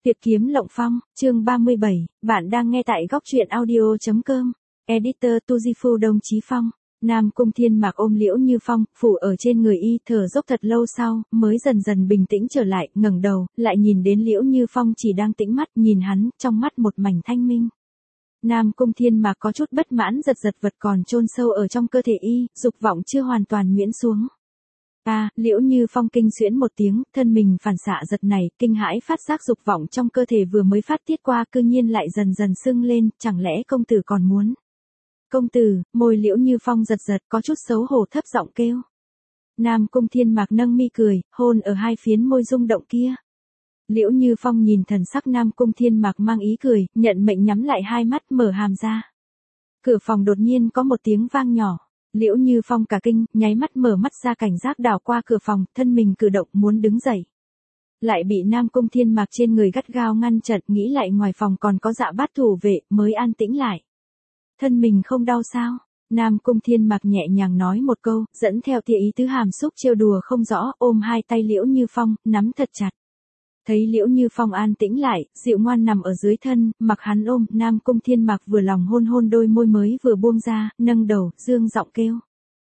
Tuyệt kiếm Lộng Phong, chương 37, bạn đang nghe tại góc truyện audio.com. Editor Tujifu Đồng Chí Phong. Nam Cung Thiên Mạc ôm Liễu Như Phong, phủ ở trên người y, thở dốc thật lâu sau, mới dần dần bình tĩnh trở lại, ngẩng đầu, lại nhìn đến Liễu Như Phong chỉ đang tĩnh mắt, nhìn hắn, trong mắt một mảnh thanh minh. Nam Cung Thiên Mạc có chút bất mãn, giật vật còn chôn sâu ở trong cơ thể y, dục vọng chưa hoàn toàn nhuyễn xuống. Liễu Như Phong kinh xuyễn một tiếng, thân mình phản xạ giật này, kinh hãi phát giác dục vọng trong cơ thể vừa mới phát tiết qua cư nhiên lại dần dần sưng lên, chẳng lẽ công tử còn muốn? Công tử, môi Liễu Như Phong giật có chút xấu hổ thấp giọng kêu. Nam Cung Thiên Mạc nâng mi cười, hôn ở hai phiến môi rung động kia. Liễu Như Phong nhìn thần sắc Nam Cung Thiên Mạc mang ý cười, nhận mệnh nhắm lại hai mắt mở hàm ra. Cửa phòng đột nhiên có một tiếng vang nhỏ. Liễu Như Phong cả kinh, nháy mắt mở mắt ra cảnh giác đảo qua cửa phòng, thân mình cử động muốn đứng dậy. Lại bị Nam Cung Thiên Mạc trên người gắt gao ngăn chặn, nghĩ lại ngoài phòng còn có Dạ Bát thủ vệ, mới an tĩnh lại. Thân mình không đau sao? Nam Cung Thiên Mạc nhẹ nhàng nói một câu, dẫn theo tia ý tứ hàm xúc trêu đùa không rõ, ôm hai tay Liễu Như Phong, nắm thật chặt. Thấy Liễu Như Phong an tĩnh lại, dịu ngoan nằm ở dưới thân, mặc hắn ôm, Nam Cung Thiên Mạc vừa lòng hôn đôi môi mới vừa buông ra, nâng đầu, dương giọng kêu.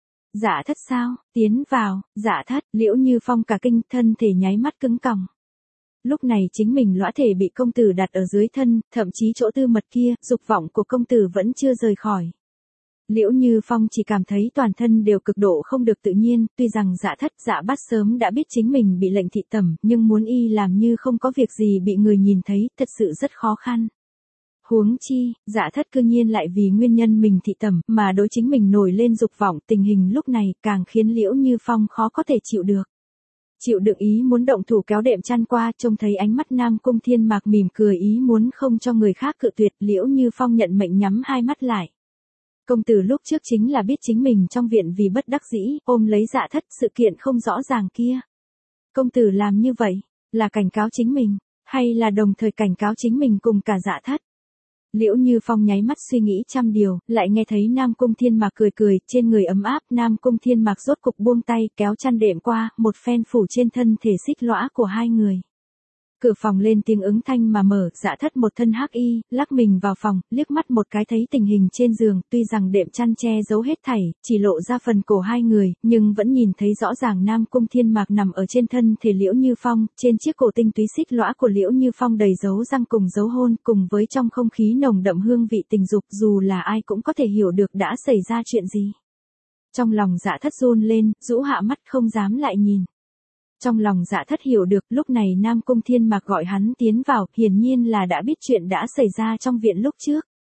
Dạ thất sao, tiến vào, dạ thất, Liễu Như Phong cả kinh, thân thể nháy mắt cứng còng. Lúc này chính mình lõa thể bị công tử đặt ở dưới thân, thậm chí chỗ tư mật kia, dục vọng của công tử vẫn chưa rời khỏi. Liễu Như Phong chỉ cảm thấy toàn thân đều cực độ không được tự nhiên, tuy rằng Dạ thất Dạ Bát sớm đã biết chính mình bị lệnh thị tẩm, nhưng muốn y làm như không có việc gì bị người nhìn thấy, thật sự rất khó khăn. Huống chi, Dạ thất cư nhiên lại vì nguyên nhân mình thị tẩm, mà đối chính mình nổi lên dục vọng, tình hình lúc này càng khiến Liễu Như Phong khó có thể chịu được. Chịu đựng ý muốn động thủ kéo đệm chăn qua, trông thấy ánh mắt Nam Cung Thiên Mạc mỉm cười ý muốn không cho người khác cự tuyệt, Liễu Như Phong nhận mệnh nhắm hai mắt lại. Công tử lúc trước chính là biết chính mình trong viện vì bất đắc dĩ, ôm lấy Dạ thất sự kiện không rõ ràng kia. Công tử làm như vậy, là cảnh cáo chính mình, hay là đồng thời cảnh cáo chính mình cùng cả Dạ thất? Liễu Như Phong nháy mắt suy nghĩ trăm điều, lại nghe thấy Nam Cung Thiên Mạc cười, trên người ấm áp, Nam Cung Thiên Mạc rốt cục buông tay, kéo chăn đệm qua, một phen phủ trên thân thể xích lõa của hai người. Cửa phòng lên tiếng ứng thanh mà mở, Dạ thất một thân hắc y, lắc mình vào phòng, liếc mắt một cái thấy tình hình trên giường, tuy rằng đệm chăn che giấu hết thảy, chỉ lộ ra phần cổ hai người, nhưng vẫn nhìn thấy rõ ràng Nam Cung Thiên Mạc nằm ở trên thân thể Liễu Như Phong, trên chiếc cổ tinh túy xích lõa của Liễu Như Phong đầy dấu răng cùng dấu hôn, cùng với trong không khí nồng đậm hương vị tình dục, dù là ai cũng có thể hiểu được đã xảy ra chuyện gì. Trong lòng Dạ thất run lên, rũ hạ mắt không dám lại nhìn. Trong lòng Dạ thất hiểu được, lúc này Nam Cung Thiên Mạc gọi hắn tiến vào, hiển nhiên là đã biết chuyện đã xảy ra trong viện lúc trước.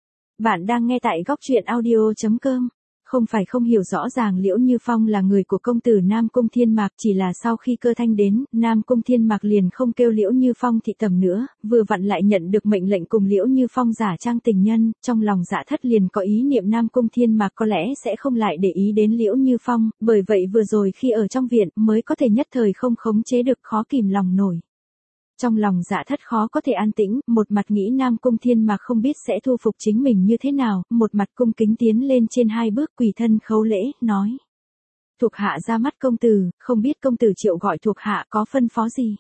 Bạn đang nghe tại góc truyện audio.com. Không phải không hiểu rõ ràng Liễu Như Phong là người của công tử Nam Cung Thiên Mạc, chỉ là sau khi cơ thanh đến, Nam Cung Thiên Mạc liền không kêu Liễu Như Phong thị tẩm nữa, vừa vặn lại nhận được mệnh lệnh cùng Liễu Như Phong giả trang tình nhân, trong lòng Dạ thất liền có ý niệm Nam Cung Thiên Mạc có lẽ sẽ không lại để ý đến Liễu Như Phong, bởi vậy vừa rồi khi ở trong viện mới có thể nhất thời không khống chế được, khó kìm lòng nổi. Trong lòng Dạ thất khó có thể an tĩnh, một mặt nghĩ Nam Cung Thiên Mạc không biết sẽ thu phục chính mình như thế nào, một mặt cung kính tiến lên trên hai bước quỳ thân khấu lễ, nói. Thuộc hạ ra mắt công tử, không biết công tử triệu gọi thuộc hạ có phân phó gì.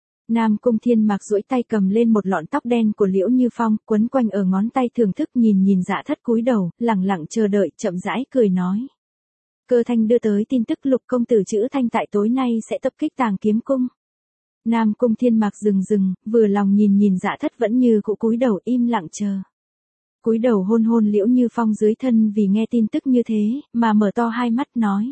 Nam Cung Thiên Mạc duỗi tay cầm lên một lọn tóc đen của Liễu Như Phong, quấn quanh ở ngón tay thưởng thức, nhìn Dạ thất cúi đầu, lẳng lặng chờ đợi, chậm rãi cười nói. Cơ thanh đưa tới tin tức Lục công tử Trữ Thanh tại tối nay sẽ tập kích Tàng Kiếm Cung. Nam Cung Thiên Mạc dừng, vừa lòng nhìn Dạ thất vẫn như cũ cúi đầu im lặng chờ. Cúi đầu hôn Liễu Như Phong dưới thân, vì nghe tin tức như thế, mà mở to hai mắt nói.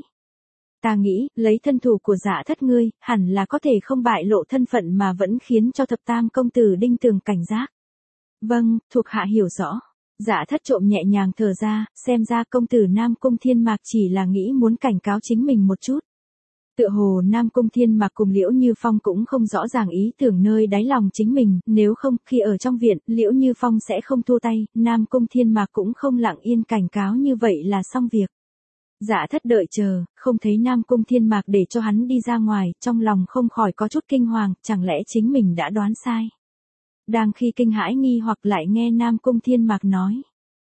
Ta nghĩ, lấy thân thủ của Dạ thất ngươi, hẳn là có thể không bại lộ thân phận mà vẫn khiến cho thập tam công tử Đinh Tường cảnh giác. Vâng, thuộc hạ hiểu rõ. Dạ thất trộm nhẹ nhàng thở ra, xem ra công tử Nam Cung Thiên Mạc chỉ là nghĩ muốn cảnh cáo chính mình một chút. Tựa hồ Nam Cung Thiên Mạc cùng Liễu Như Phong cũng không rõ ràng ý tưởng nơi đáy lòng chính mình, nếu không, khi ở trong viện, Liễu Như Phong sẽ không thua tay, Nam Cung Thiên Mạc cũng không lặng yên cảnh cáo như vậy là xong việc. Dạ thất đợi chờ, không thấy Nam Cung Thiên Mạc để cho hắn đi ra ngoài, trong lòng không khỏi có chút kinh hoàng, chẳng lẽ chính mình đã đoán sai. Đang khi kinh hãi nghi hoặc lại nghe Nam Cung Thiên Mạc nói.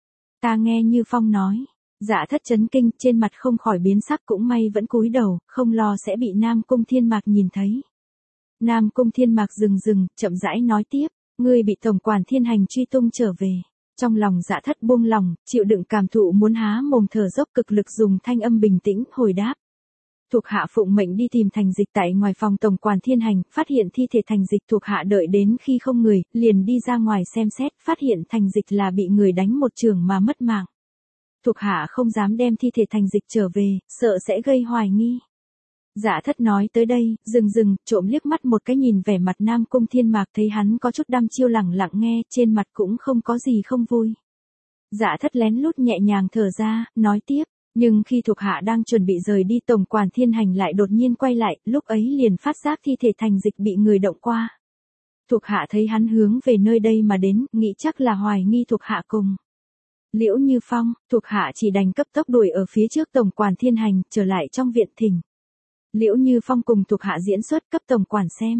Ta nghe Như Phong nói. Dạ thất chấn kinh, trên mặt không khỏi biến sắc, cũng may vẫn cúi đầu, không lo sẽ bị Nam Cung Thiên Mạc nhìn thấy. Nam Cung Thiên Mạc dừng, chậm rãi nói tiếp. Ngươi bị tổng quản thiên hành truy tung trở về. Trong lòng Dạ Thất buông lòng, chịu đựng cảm thụ muốn há mồm thở dốc, cực lực dùng thanh âm bình tĩnh hồi đáp. Thuộc hạ phụng mệnh đi tìm Thành Dịch tại ngoài phòng tổng quản thiên hành, phát hiện thi thể Thành Dịch, thuộc hạ đợi đến khi không người, liền đi ra ngoài xem xét, phát hiện Thành Dịch là bị người đánh một chưởng mà mất mạng. Thuộc hạ không dám đem thi thể Thành Dịch trở về, sợ sẽ gây hoài nghi. Dạ Thất nói tới đây, dừng, trộm liếc mắt một cái nhìn vẻ mặt Nam Cung Thiên Mạc, thấy hắn có chút đăm chiêu lẳng lặng nghe, trên mặt cũng không có gì không vui. Dạ Thất lén lút nhẹ nhàng thở ra, nói tiếp, nhưng khi thuộc hạ đang chuẩn bị rời đi, tổng quản thiên hành lại đột nhiên quay lại, lúc ấy liền phát giác thi thể Thành Dịch bị người động qua. Thuộc hạ thấy hắn hướng về nơi đây mà đến, nghĩ chắc là hoài nghi thuộc hạ cùng Liễu Như Phong, thuộc hạ chỉ đành cấp tốc đuổi ở phía trước tổng quản thiên hành, trở lại trong viện thỉnh Liễu Như Phong cùng thuộc hạ diễn xuất cấp tổng quản xem.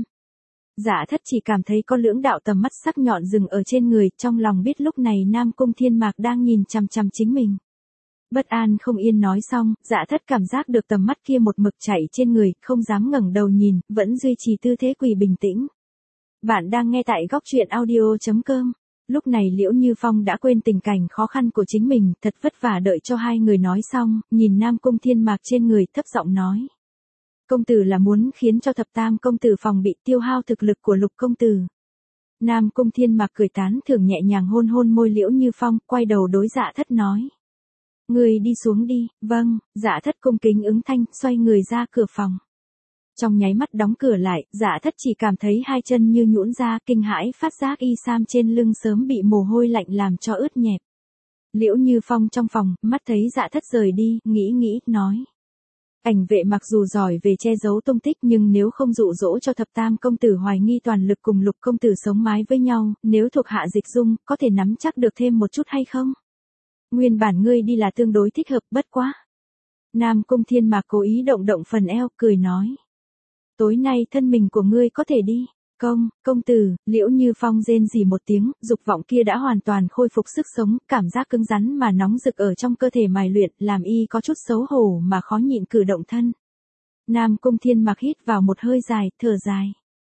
Dạ Thất chỉ cảm thấy có lưỡng đạo tầm mắt sắc nhọn dừng ở trên người, trong lòng biết lúc này Nam Cung Thiên Mạc đang nhìn chằm chằm chính mình. Bất an không yên nói xong, Dạ Thất cảm giác được tầm mắt kia một mực chạy trên người, không dám ngẩng đầu nhìn, vẫn duy trì tư thế quỳ bình tĩnh. Bạn đang nghe tại góc truyện audio.com. Lúc này Liễu Như Phong đã quên tình cảnh khó khăn của chính mình, thật vất vả đợi cho hai người nói xong, nhìn Nam Cung Thiên Mạc trên người, thấp giọng nói. Công tử là muốn khiến cho Thập Tam công tử phòng bị, tiêu hao thực lực của Lục công tử. Nam Cung Thiên Mạc cười tán thưởng, nhẹ nhàng hôn hôn môi Liễu Như Phong, quay đầu đối Dạ Thất nói. Người đi xuống đi. Vâng. Dạ Thất cung kính ứng thanh, xoay người ra cửa phòng. Trong nháy mắt đóng cửa lại, Dạ Thất chỉ cảm thấy hai chân như nhũn ra, kinh hãi phát giác y sam trên lưng sớm bị mồ hôi lạnh làm cho ướt nhẹp. Liễu Như Phong trong phòng, mắt thấy Dạ Thất rời đi, nghĩ, nói. Ảnh vệ mặc dù giỏi về che giấu tung tích, nhưng nếu không dụ dỗ cho Thập Tam công tử hoài nghi toàn lực cùng Lục công tử sống mái với nhau, nếu thuộc hạ Dịch Dung, có thể nắm chắc được thêm một chút hay không? Nguyên bản ngươi đi là tương đối thích hợp, bất quá. Nam Cung Thiên Mạc cố ý động phần eo, cười nói. Tối nay thân mình của ngươi có thể đi. Công tử. Liễu Như Phong rên rỉ một tiếng, dục vọng kia đã hoàn toàn khôi phục sức sống, cảm giác cứng rắn mà nóng rực ở trong cơ thể mài luyện, làm y có chút xấu hổ mà khó nhịn cử động thân. Nam Cung Thiên Mạc hít vào một hơi dài, thở dài.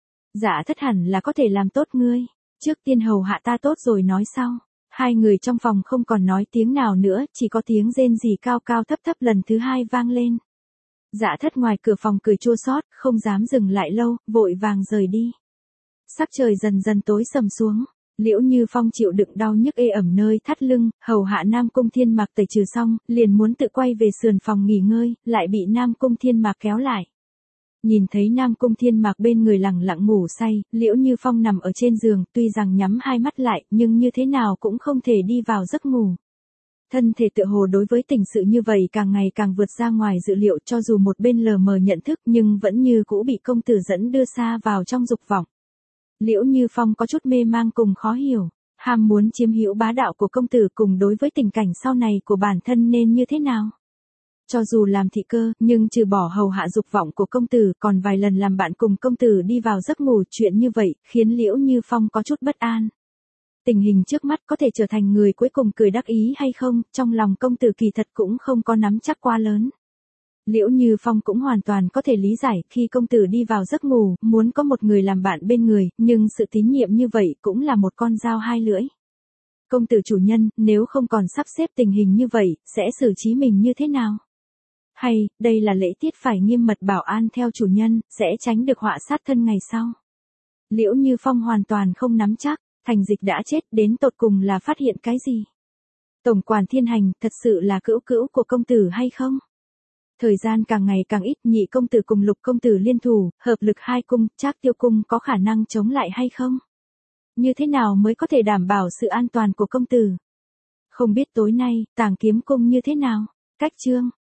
Dạ Thất hẳn là có thể làm tốt ngươi. Trước tiên hầu hạ ta tốt rồi nói sau. Hai người trong phòng không còn nói tiếng nào nữa, chỉ có tiếng rên rỉ cao cao thấp thấp lần thứ hai vang lên. Dạ Thất ngoài cửa phòng cười chua xót, không dám dừng lại lâu, vội vàng rời đi. Sắc trời dần dần tối sầm xuống, Liễu Như Phong chịu đựng đau nhức ê ẩm nơi thắt lưng, hầu hạ Nam Cung Thiên Mạc tẩy trừ xong, liền muốn tự quay về sườn phòng nghỉ ngơi, lại bị Nam Cung Thiên Mạc kéo lại. Nhìn thấy Nam Cung Thiên Mạc bên người lẳng lặng ngủ say, Liễu Như Phong nằm ở trên giường, tuy rằng nhắm hai mắt lại, nhưng như thế nào cũng không thể đi vào giấc ngủ. Thân thể tựa hồ đối với tình sự như vậy càng ngày càng vượt ra ngoài dự liệu, cho dù một bên lờ mờ nhận thức nhưng vẫn như cũ bị công tử dẫn đưa xa vào trong dục vọng. Liễu Như Phong có chút mê mang cùng khó hiểu, ham muốn chiếm hữu bá đạo của công tử cùng đối với tình cảnh sau này của bản thân nên như thế nào. Cho dù làm thị cơ, nhưng trừ bỏ hầu hạ dục vọng của công tử, còn vài lần làm bạn cùng công tử đi vào giấc ngủ, chuyện như vậy, khiến Liễu Như Phong có chút bất an. Tình hình trước mắt có thể trở thành người cuối cùng cười đắc ý hay không, trong lòng công tử kỳ thật cũng không có nắm chắc quá lớn. Liễu Như Phong cũng hoàn toàn có thể lý giải, khi công tử đi vào giấc ngủ, muốn có một người làm bạn bên người, nhưng sự tín nhiệm như vậy cũng là một con dao hai lưỡi. Công tử chủ nhân, nếu không còn sắp xếp tình hình như vậy, sẽ xử trí mình như thế nào? Hay, đây là lễ tiết phải nghiêm mật bảo an theo chủ nhân, sẽ tránh được họa sát thân ngày sau. Liễu Như Phong hoàn toàn không nắm chắc, Thành Dịch đã chết, đến tột cùng là phát hiện cái gì? Tổng quản thiên hành, thật sự là cữu của công tử hay không? Thời gian càng ngày càng ít, nhị công tử cùng Lục công tử liên thủ, hợp lực hai cung, Trác Tiêu cung có khả năng chống lại hay không? Như thế nào mới có thể đảm bảo sự an toàn của công tử? Không biết tối nay, Tàng Kiếm cung như thế nào? Cách chương